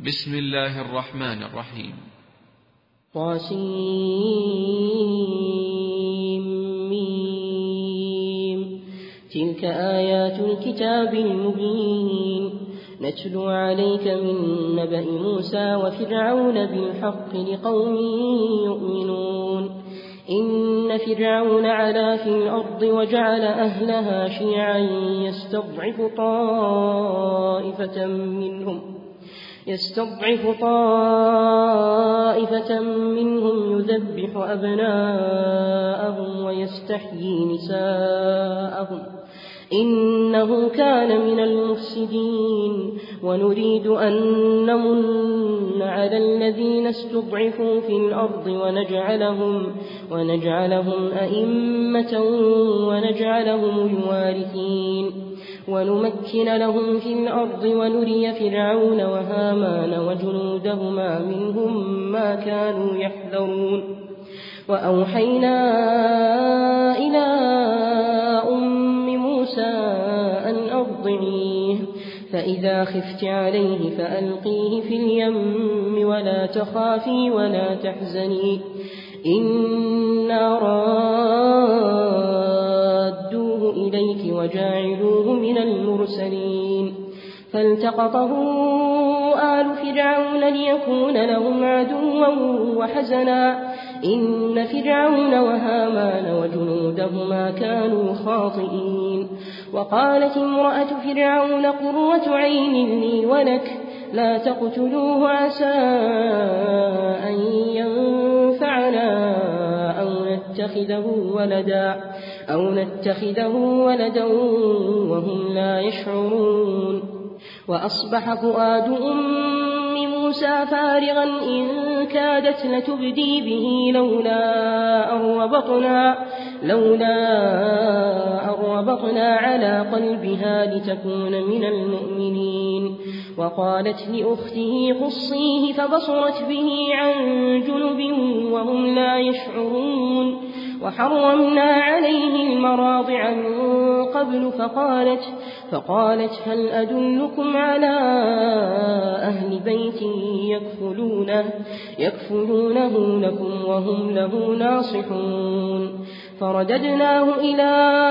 بسم الله الرحمن الرحيم. طاسيم. تلك آيات الكتاب المبين نتلو عليك من نبأ موسى وفرعون بالحق لقوم يؤمنون. إن فرعون علا في الأرض وجعل أهلها شيعا يستضعف طائفة منهم يذبح أبناءهم ويستحيي نساءهم إنه كان من المفسدين. ونريد أن نمن على الذين استضعفوا في الأرض ونجعلهم أئمة ونجعلهم الوارثين ونمكن لهم في الأرض ونري فرعون وهامان وجنودهما منهم ما كانوا يحذرون. وأوحينا إلى أم موسى أن أرضعيه فإذا خفت عليه فألقيه في اليم ولا تخافي ولا تحزني إنا رادوه إليك وجاعلوه من المرسلين. فالتقطه آل فرعون ليكون لهم عدوا وحزنا إن فرعون وهامان وجنودهما كانوا خاطئين. وقالت امرأة فرعون قرة عين لي ولك لا تقتلوه عسى أن ينفعنا أو نتخذه ولدا وهم لا يشعرون. وأصبح فؤاد أم موسى فارغا إن كادت لتبدي به لولا أن ربطنا على قلبها لتكون من المؤمنين. وقالت لأخته قصيه فبصرت به عن جنب وهم لا يشعرون. وحرمنا عليه المراضع من قبل فقالت هل أدلكم على أهل بيت يكفلونه لكم وهم له ناصحون. فرددناه إلى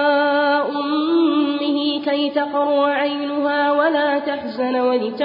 أمه كي تقر عينها ولا تحزن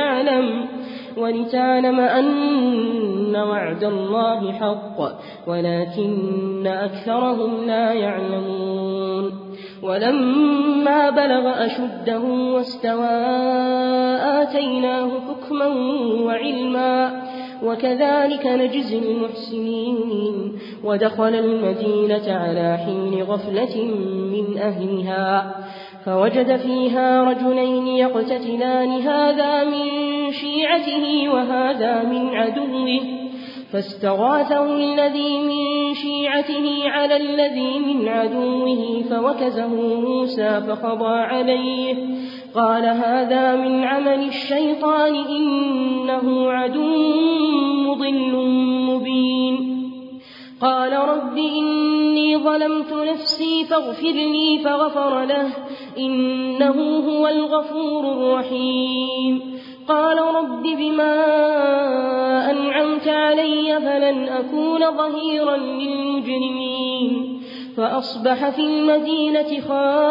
ولتعلم أن وعد الله حق ولكن أكثرهم لا يعلمون. ولما بلغ أشده واستوى آتيناه حكما وعلما وكذلك نجزي المحسنين. ودخل المدينة على حين غفلة من أهلها فوجد فيها رجلين يقتتلان هذا من شيعته وهذا من عدوه فاستغاثه الذي من شيعته على الذي من عدوه فوكزه موسى فقضى عليه قال هذا من عمل الشيطان إنه عدو مضل مبين. قال رب إني ظلمت نفسي فاغفر لي فغفر له إنه هو الغفور الرحيم. قال رب بما أنعمت علي فلن أكون ظهيرا للمجرمين. فأصبح في المدينة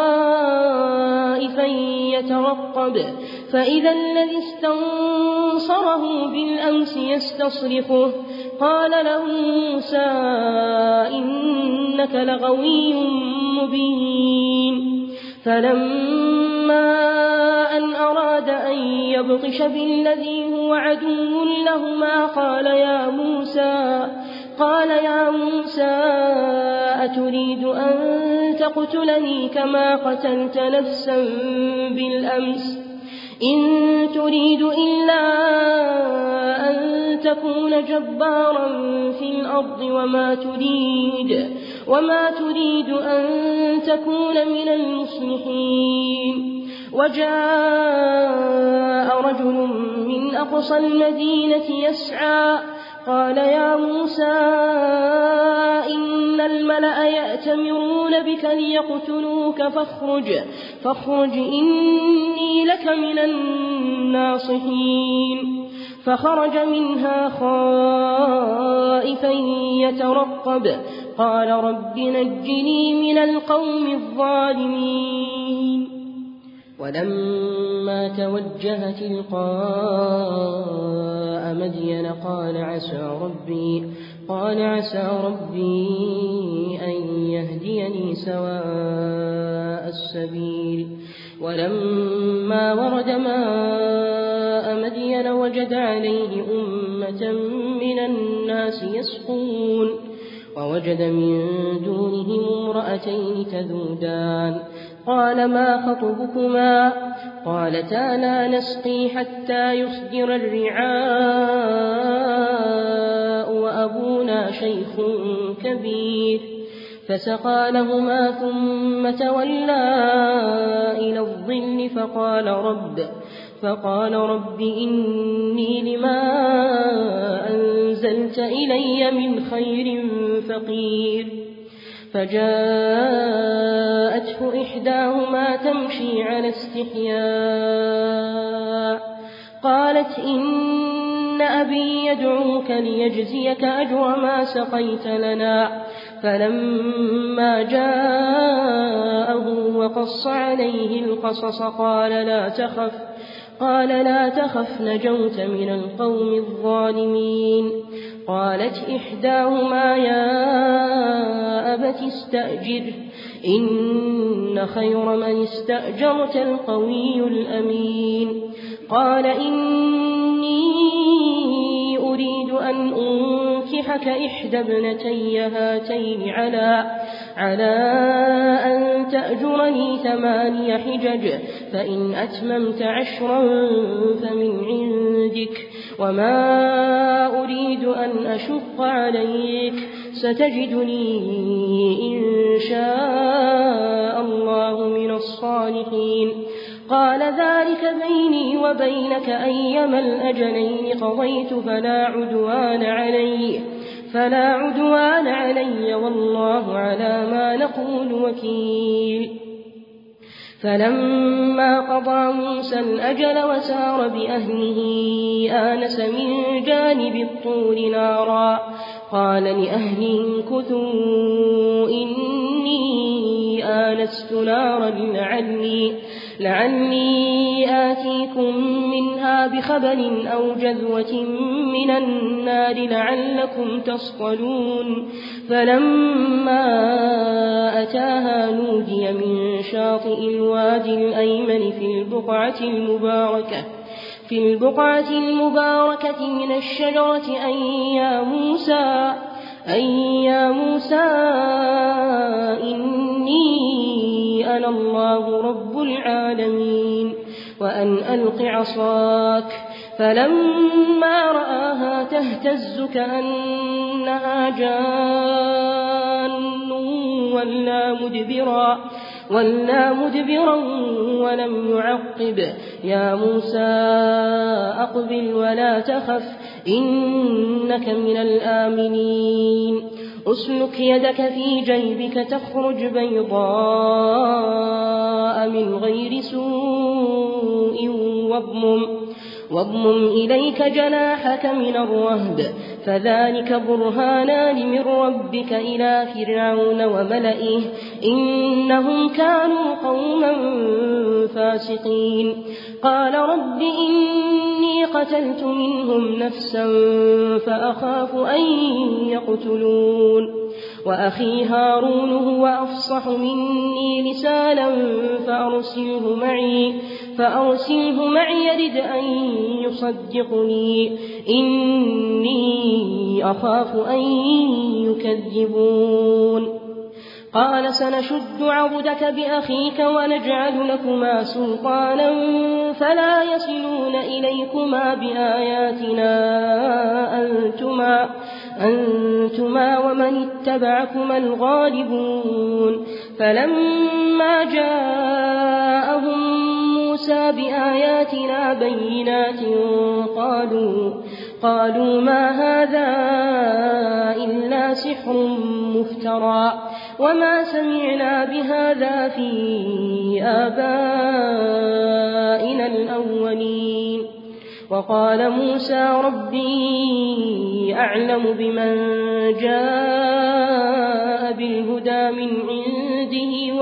خائفا يترقب فإذا الذي استنصره بالأمس يستصرخه قال له موسى إنك لغوي مبين. فلما أن أراد أن يبطش بالذي هو عدو لهما قال يا موسى أتريد أن تقتلني كما قتلت نفسا بالأمس إن تريد إلا أن تكون جبارا في الأرض وما تريد أن تكون من المصلحين. وجاء رجل من أقصى المدينة يسعى قال يا موسى إن الملأ يأتمرون بك ليقتلوك فاخرج إني لك من الناصحين. فخرج منها خائفا يترقب قال رب نجني من القوم الظالمين ولما توجه تلقاء مدين قال عسى ربي أن يهديني سواء السبيل ولما ورد ماء مدين وجد عليه أمة من الناس يسقون ووجد من دونهم امرأتين تذودان قال ما خطبكما قالتا لا نسقي حتى يصدر الرعاء وأبونا شيخ كبير فسقى لهما ثم تولى إلى الظل فقال رب إني لما أنزلت إلي من خير فقير فجاءته إحداهما تمشي على استحياء قالت إن أبي يدعوك ليجزيك أجر ما سقيت لنا فلما جاءه وقص عليه القصص قال لا تخف نجوت من القوم الظالمين قالت إحداهما يا أبت استأجره إن خير من استأجرت القوي الأمين قال إني أريد أن أنكحك إحدى ابنتي هاتين على أن تأجرني 8 حجج فإن أتممت 10 فمن عندك وما أريد أن أشق عليك ستجدني إن شاء الله من الصالحين قال ذلك بيني وبينك أيما الأجلين قضيت فلا عدوان علي والله على ما نقول وكيل فلما قضى موسى الأجل وسار بأهله آنس من جانب الطور نارا قال لأهلهم كثوا إني آنست نارا لعلي آتيكم منها بخبر أو جذوة من النار لعلكم تصطلون فلما أتاها نودي من شاطئ الوادي الأيمن في البقعة المباركة من الشجرة أن يا موسى إني أنا الله رب العالمين وأن ألق عصاك فلما رآها تهتز كأنها جان ولا مدبرا ولم يعقب يا موسى أقبل ولا تخف إنك من الآمنين أسلك يدك في جيبك تخرج بيضاء من غير سوء واضمم إليك جناحك من الرهب فذلك برهانان من ربك إلى فرعون وملئه إنهم كانوا قوما فاسقين قال رب إني قتلت منهم نفسا فأخاف أن يقتلون وأخي هارون هو أفصح مني لسانا فأرسله معي يرد أن يصدقني إني أخاف أن يكذبون قال سنشد عضدك بأخيك ونجعل لكما سلطانا فلا يصلون إليكما بآياتنا أنتما ومن اتبعكما الغالبون فلما جاءهم موسى بآياتنا بينات قالوا ما هذا إلا سحر مفترى وما سمعنا بهذا في آبائنا الأولين وقال موسى ربي أعلم بمن جاء بالهدى من عنده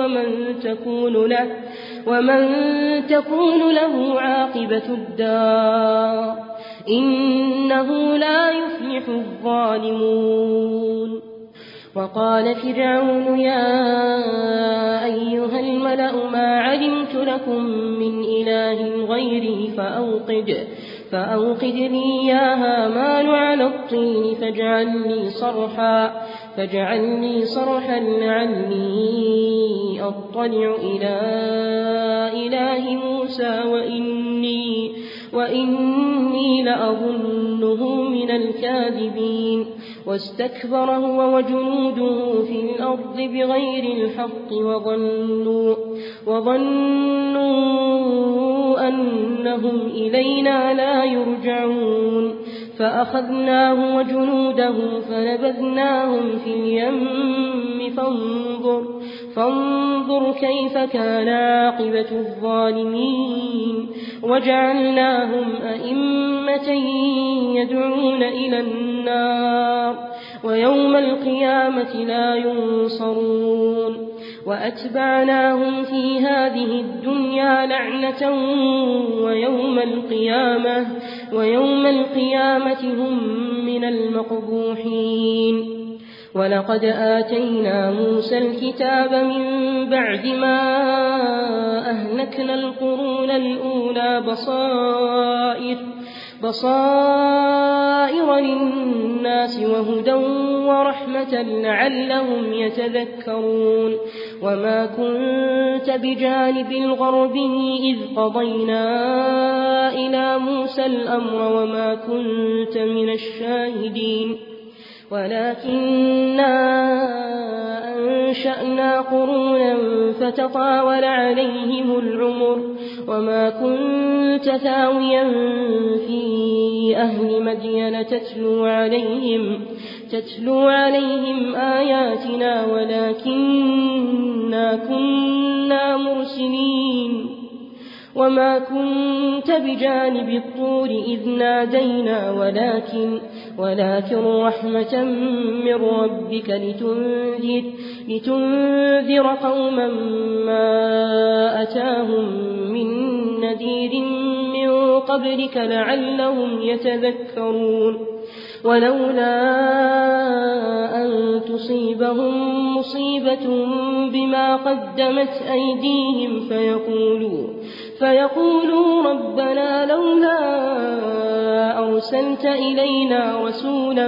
ومن تكون له عاقبة الدار إنه لا يفلح الظالمون. وقال فرعون يا أيها الملأ ما علمت لكم من إله غيري فأوقد لي يا هامان على الطين فاجعلني صرحا لعلي أطلع إلى إله موسى وإني لأظنه من الكاذبين. واستكبر هو وجنوده في الأرض بغير الحق وظنوا أنهم إلينا لا يرجعون. فأخذناه وجنوده فنبذناهم في اليم فانظر كيف كان عاقبة الظالمين. وجعلناهم أئمة يدعون إلى النار ويوم القيامة لا ينصرون. وأتبعناهم في هذه الدنيا لعنة ويوم القيامة هم من المقبوحين. ولقد آتينا موسى الكتاب من بعد ما أهلكنا القرون الأولى بصائر للناس وهدى ورحمة لعلهم يتذكرون. وما كنت بجانب الغربي إذ قضينا إلى موسى الأمر وما كنت من الشاهدين ولكننا أنشأنا قرونا فتطاول عليهم العمر. وما كنت ثاويا في أهل مدين تتلو عليهم آياتنا ولكننا كنا مرسلين. وما كنت بجانب الطور إذ نادينا ولكن رحمة من ربك لتنذر قوما ما أتاهم من نذير من قبلك لعلهم يتذكرون. ولولا أن تصيبهم مصيبة بما قدمت أيديهم فيقولوا ربنا لولا أرسلت إلينا رسولا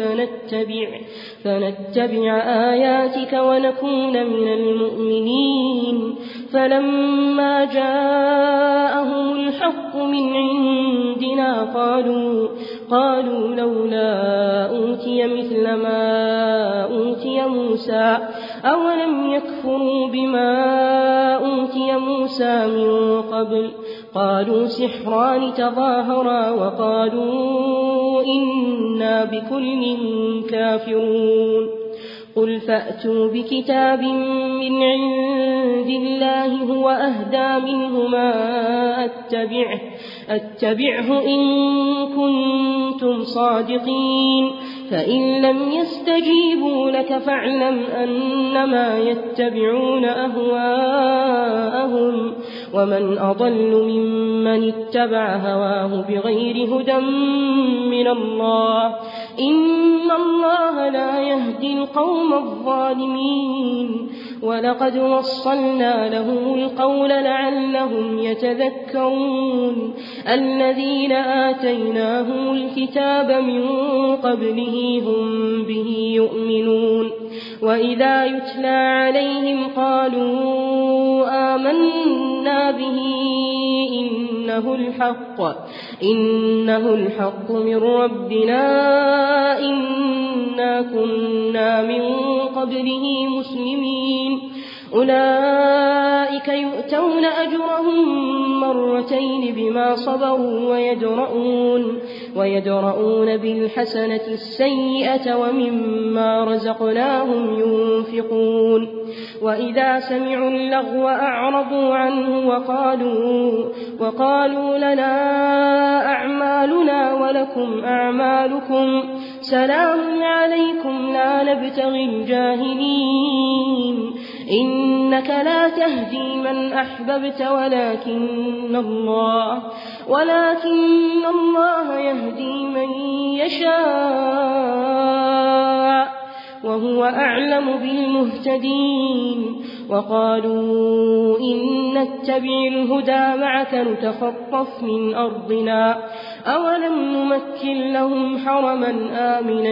فنتبع آياتك ونكون من المؤمنين. فلما جاءهم الحق من عندنا قالوا لولا أوتي مثل ما أوتي موسى أولم يكفروا بما أوتي موسى من قبل. قالوا سحران تظاهرا وقالوا إنا بكل كافرون. قل فأتوا بكتاب من عند الله هو أهدى منهما أتبعه إن كنتم صادقين. فإن لم يستجيبوا لك فاعلم أنما يتبعون أهواءهم ومن أضل ممن اتبع هواه بغير هدى من الله إن الله لا يهدي القوم الظالمين. ولقد وصلنا لهم القول لعلهم يتذكرون. الذين آتيناهم الكتاب من قبله هم به يؤمنون. وإذا يتلى عليهم قالوا آمنا به إنه الحق من ربنا إنا كنا من قبله مسلمين. أولئك يؤتون أجرهم مرتين بما صبروا ويدرؤون بالحسنة السيئة ومما رزقناهم ينفقون وإذا سمعوا اللغو أعرضوا عنه وقالوا لنا أعمالنا ولكم أعمالكم سلام عليكم لا نبتغي الجاهلين إنك لا تهدي من أحببت ولكن الله يهدي من يشاء وهو أعلم بالمهتدين وقالوا إن نتبع الهدى معك نتخطف من أرضنا أولم نمكن لهم حرما آمنا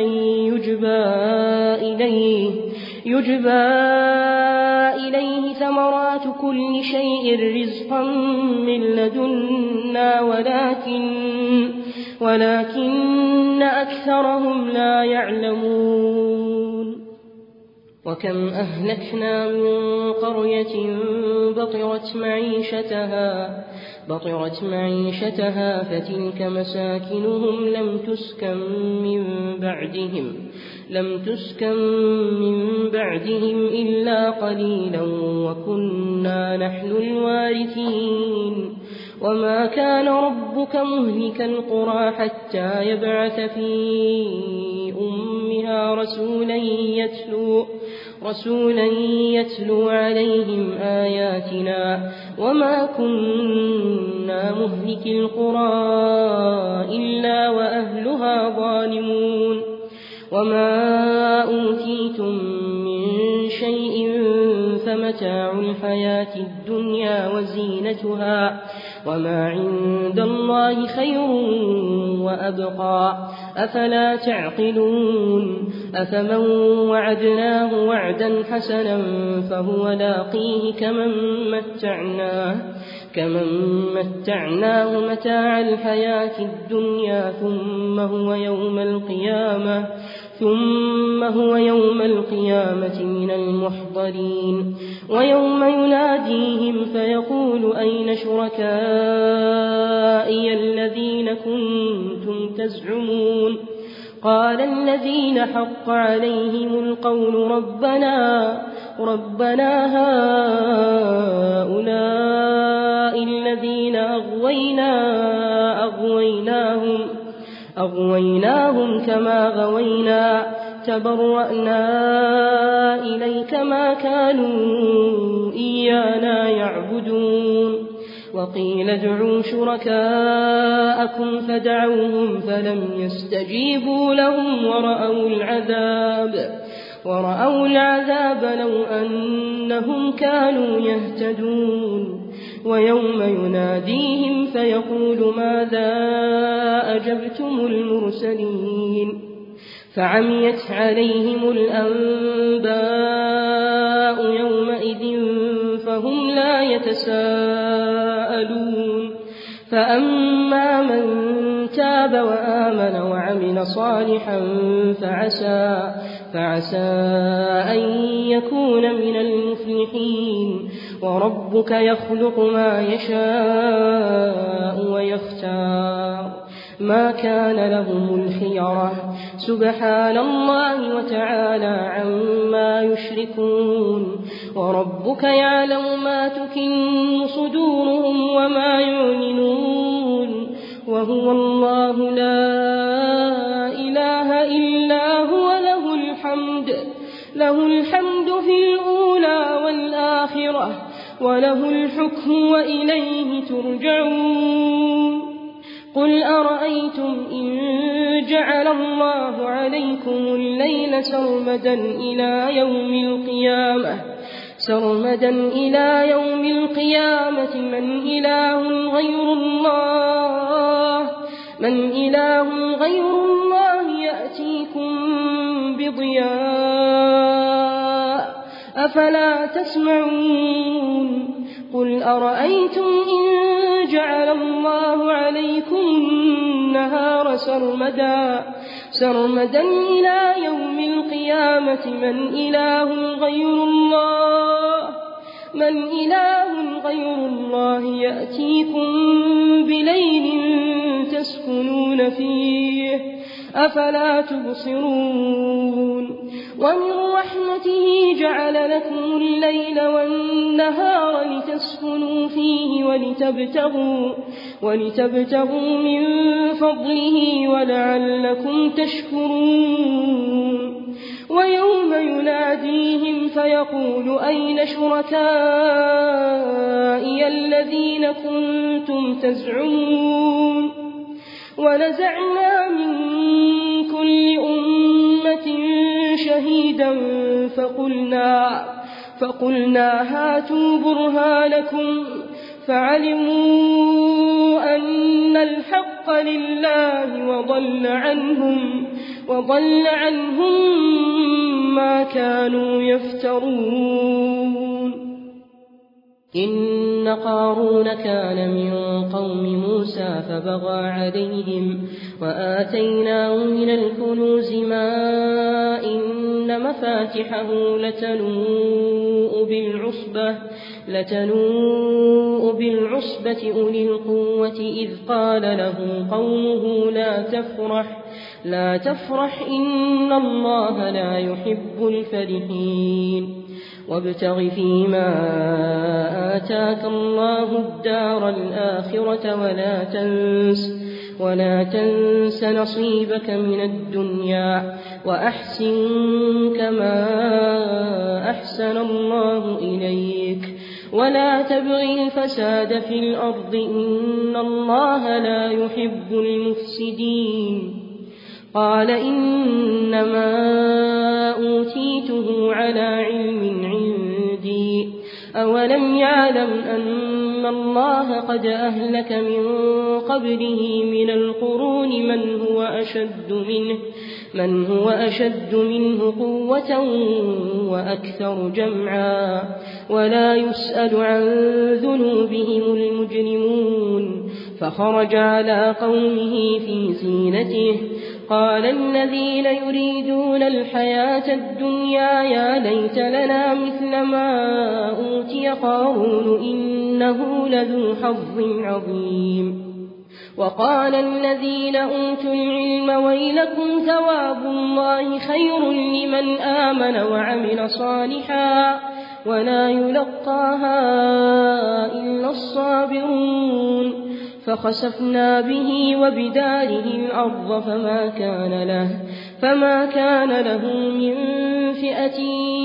يجبى إليه ثمرات كل شيء رزقا من لدنا ولكن أكثرهم لا يعلمون وكم أهلكنا من قرية بطرت معيشتها فتلك مساكنهم لم تسكن من بعدهم إلا قليلا وكنا نحن الوارثين وما كان ربك مهلك القرى حتى يبعث في أمها رسولا يتلو عليهم آياتنا وما كنا مهلك القرى إلا وأهلها ظالمون وما أوتيتم من شيء فمتاع الحياة الدنيا وزينتها وما عند الله خير وأبقى أفلا تعقلون أفمن وعدناه وعدا حسنا فهو لاقيه كمن متعناه متاع الحياة الدنيا ثم هو يوم القيامة من المحضرين ويوم يناديهم فيقول أين شركائي الذين كنتم تزعمون قال الذين حق عليهم القول ربنا هؤلاء الذين أغويناهم كما غوينا تبرأنا إليك ما كانوا إيانا يعبدون وقيل ادعوا شركاءكم فدعوهم فلم يستجيبوا لهم ورأوا العذاب لو أنهم كانوا يهتدون ويوم يناديهم فيقول ماذا أجبتم المرسلين فعميت عليهم الأنباء يومئذ فهم لا يتساءلون فأما من تاب وآمن وعمل صالحا فعسى أن يكون من المفلحين وربك يخلق ما يشاء ويختار ما كان لهم الخيرة سبحان الله وتعالى عما يشركون وربك يعلم ما تكن صدورهم وما يعلنون وهو الله لا إله إلا هو له الحمد في الأولى والآخرة وله الحكم وإليه ترجعون قل أرأيتم إن جعل الله عليكم الليل سرمدا إلى يوم القيامة من إله غير الله يأتيكم بضياء أفلا تسمعون قل أرأيتم إن جعل الله عليكم النهار سرمدا إلى يوم القيامة من إله غير الله من إله غير الله يأتيكم بليل تسكنون فيه أفلا تبصرون ومن رحمته جعل لكم الليل والنهار لتسكنوا فيه ولتبتغوا من فضله ولعلكم تشكرون ويوم يناديهم فيقول أين شركائي الذين كنتم تزعمون ونزعنا من كل أمة شهيدا فقلنا هاتوا برهانكم فعلموا أن الحق لله وضل عنهم ما كانوا يفترون إن قارون كان من قوم موسى فبغى عليهم وآتيناه من الكنوز ما إن مفاتحه لتنوء بالعصبة أولي القوة إذ قال له قومه لا تفرح إن الله لا يحب الفرحين وابتغ فيما آتاك الله الدار الآخرة ولا تنس نصيبك من الدنيا وأحسن كما أحسن الله إليك ولا تبغ الفساد في الأرض إن الله لا يحب المفسدين قال إنما أوتيته على علم عندي أولم يعلم أن الله قد أهلك من قبله من القرون من هو أشد منه قوة وأكثر جمعا ولا يسأل عن ذنوبهم المجرمون فخرج على قومه في زينته قال الذين يريدون الحياة الدنيا يا ليت لنا مثل ما أوتي قارون إنه لذو حظ عظيم وقال الذين أوتوا العلم ويلكم ثواب الله خير لمن آمن وعمل صالحا ولا يلقاها إلا الصابرون فخسفنا به وبداره الأرض فما كان له من فئة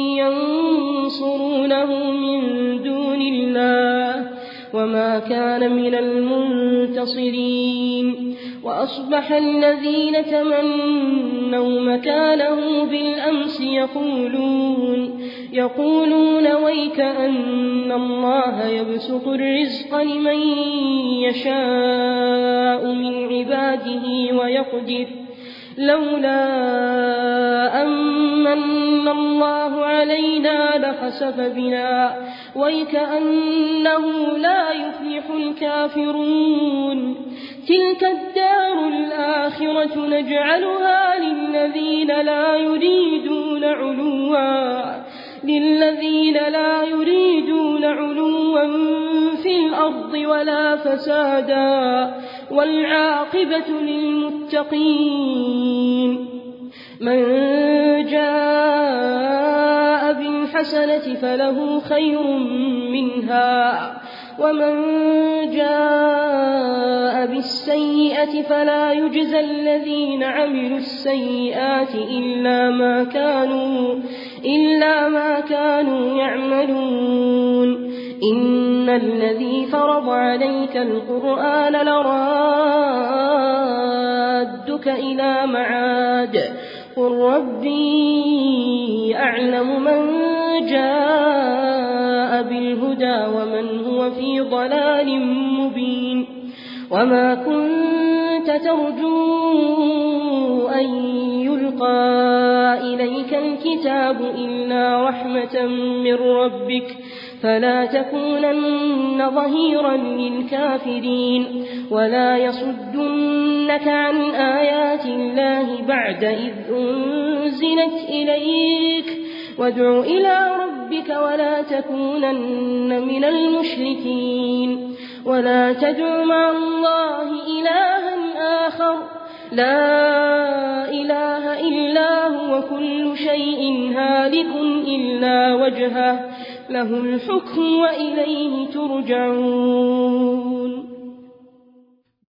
ينصرونه من دون الله وما كان من المنتصرين وأصبح الذين تمنوا مكانه بالأمس يقولون ويك أن الله يبسط الرزق لمن يشاء من عباده ويقدر لولا أمن الله علينا لخسف بنا ويكأنه لا يفلح الكافرون تلك الدار الآخرة نجعلها للذين لا يريدون علوا في الأرض ولا فسادا والعاقبة للمتقين من جاء بالحسنة فله خير منها ومن جاء بالسيئة فلا يجزى الذين عملوا السيئات إلا ما كانوا يعملون إن الذي فرض عليك القرآن لرادك إلى معاد قل ربي أعلم من جاء بالهدى ومن هو في ضلال مبين وما كنت ترجو أن يلقى إليك الكتاب إلا رحمة من ربك فلا تكونن ظهيرا للكافرين ولا يصدنك عن آيات الله بعد إذ أنزلت إليك وادع إلى ربك ربك ولا تكونن من المشركين ولا تدع مع الله إلها آخر لا إله إلا هو كل شيء هالك إلا وجهه له الحكم وإليه ترجعون